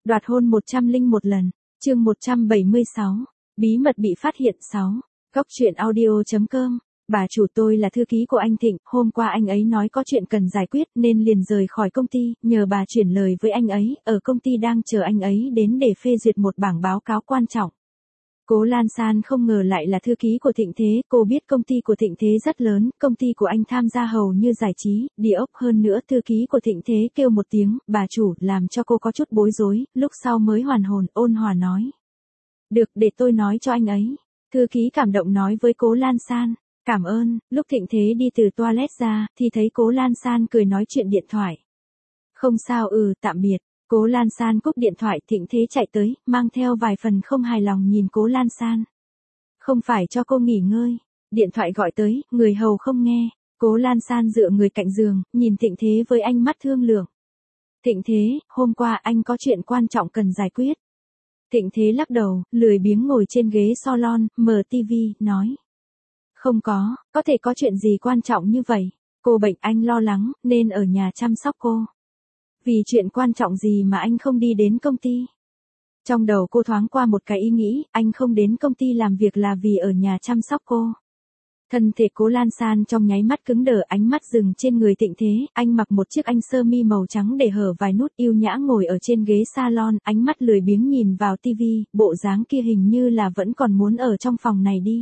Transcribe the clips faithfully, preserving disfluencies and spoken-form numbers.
Đoạt hôn một trăm linh một lần, chương một trăm bảy mươi sáu, bí mật bị phát hiện sáu, góc truyện audio.com, bà chủ tôi là thư ký của anh Thịnh, hôm qua anh ấy nói có chuyện cần giải quyết nên liền rời khỏi công ty, nhờ bà chuyển lời với anh ấy, ở công ty đang chờ anh ấy đến để phê duyệt một bảng báo cáo quan trọng. Cố Lan San không ngờ lại là thư ký của Thịnh Thế, cô biết công ty của Thịnh Thế rất lớn, công ty của anh tham gia hầu như giải trí, địa ốc hơn nữa thư ký của Thịnh Thế kêu một tiếng, bà chủ, làm cho cô có chút bối rối, lúc sau mới hoàn hồn, ôn hòa nói. Được, để tôi nói cho anh ấy. Thư ký cảm động nói với Cố Lan San, cảm ơn, lúc Thịnh Thế đi từ toilet ra, thì thấy Cố Lan San cười nói chuyện điện thoại. Không sao ừ, tạm biệt. Cố Lan San cúp điện thoại, Thịnh Thế chạy tới, mang theo vài phần không hài lòng nhìn Cố Lan San. Không phải cho cô nghỉ ngơi. Điện thoại gọi tới, người hầu không nghe. Cố Lan San dựa người cạnh giường, nhìn Thịnh Thế với ánh mắt thương lượng. Thịnh Thế, hôm qua anh có chuyện quan trọng cần giải quyết. Thịnh Thế lắc đầu, lười biếng ngồi trên ghế salon, mở tivi, nói. Không có, có thể có chuyện gì quan trọng như vậy. Cô bệnh anh lo lắng, nên ở nhà chăm sóc cô. Vì chuyện quan trọng gì mà anh không đi đến công ty? Trong đầu cô thoáng qua một cái ý nghĩ, anh không đến công ty làm việc là vì ở nhà chăm sóc cô. Thân thể Cố Lan San trong nháy mắt cứng đờ, ánh mắt dừng trên người Thịnh Thế, anh mặc một chiếc anh sơ mi màu trắng để hở vài nút, yêu nhã ngồi ở trên ghế salon, ánh mắt lười biếng nhìn vào tivi, bộ dáng kia hình như là vẫn còn muốn ở trong phòng này đi.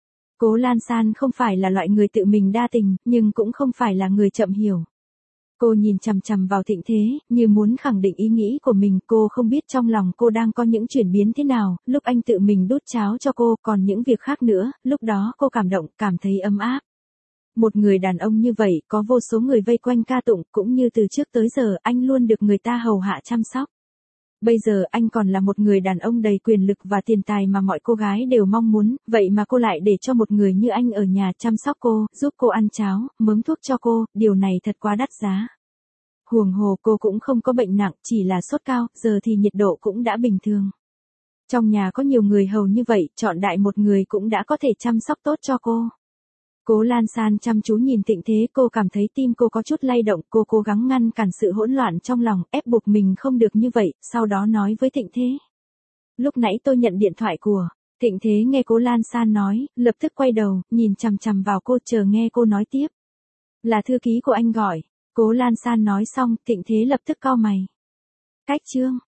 Cố Lan San không phải là loại người tự mình đa tình, nhưng cũng không phải là người chậm hiểu. Cô nhìn chằm chằm vào Thịnh Thế, như muốn khẳng định ý nghĩ của mình, cô không biết trong lòng cô đang có những chuyển biến thế nào, lúc anh tự mình đút cháo cho cô, còn những việc khác nữa, lúc đó cô cảm động, cảm thấy ấm áp. Một người đàn ông như vậy, có vô số người vây quanh ca tụng, cũng như từ trước tới giờ, anh luôn được người ta hầu hạ chăm sóc. Bây giờ anh còn là một người đàn ông đầy quyền lực và tiền tài mà mọi cô gái đều mong muốn, vậy mà cô lại để cho một người như anh ở nhà chăm sóc cô, giúp cô ăn cháo, mớm thuốc cho cô, điều này thật quá đắt giá. Huống hồ cô cũng không có bệnh nặng, chỉ là sốt cao, giờ thì nhiệt độ cũng đã bình thường. Trong nhà có nhiều người hầu như vậy, chọn đại một người cũng đã có thể chăm sóc tốt cho cô. Cố Lan San chăm chú nhìn Thịnh Thế, cô cảm thấy tim cô có chút lay động, cô cố gắng ngăn cản sự hỗn loạn trong lòng, ép buộc mình không được như vậy, sau đó nói với Thịnh Thế. Lúc nãy tôi nhận điện thoại của, Thịnh Thế nghe Cố Lan San nói, lập tức quay đầu, nhìn chằm chằm vào cô chờ nghe cô nói tiếp. Là thư ký của anh gọi, Cố Lan San nói xong, Thịnh Thế lập tức cau mày. Cách chương.